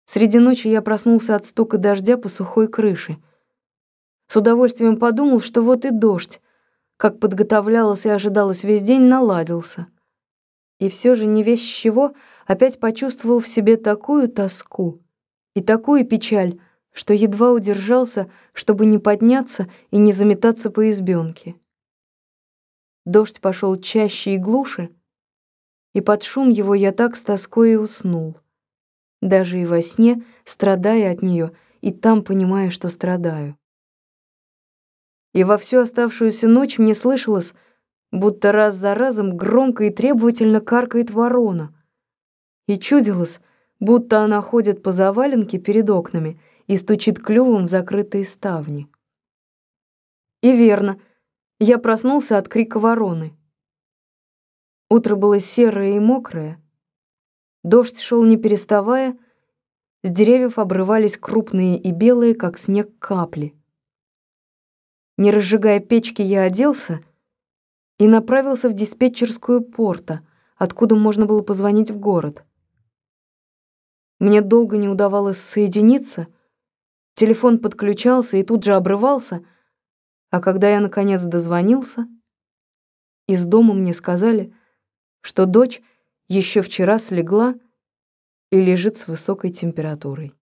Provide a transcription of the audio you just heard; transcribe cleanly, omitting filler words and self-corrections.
Среди ночи я проснулся от стука дождя по сухой крыше. С удовольствием подумал, что вот и дождь, как подготовлялось и ожидалось весь день, наладился. И все же не весть чего опять почувствовал в себе такую тоску и такую печаль, что едва удержался, чтобы не подняться и не заметаться по избенке. Дождь пошел чаще и глуше, и под шум его я так с тоской и уснул, даже и во сне страдая от нее, и там понимая, что страдаю. И во всю оставшуюся ночь мне слышалось, будто раз за разом громко и требовательно каркает ворона, и чудилось, будто она ходит по заваленке перед окнами и стучит клювом в закрытые ставни. И верно, я проснулся от крика вороны. Утро было серое и мокрое, дождь шел не переставая, с деревьев обрывались крупные и белые, как снег, капли. Не разжигая печки, я оделся и направился в диспетчерскую порта, откуда можно было позвонить в город. Мне долго не удавалось соединиться, телефон подключался и тут же обрывался, а когда я наконец дозвонился, из дома мне сказали, что дочь еще вчера слегла и лежит с высокой температурой.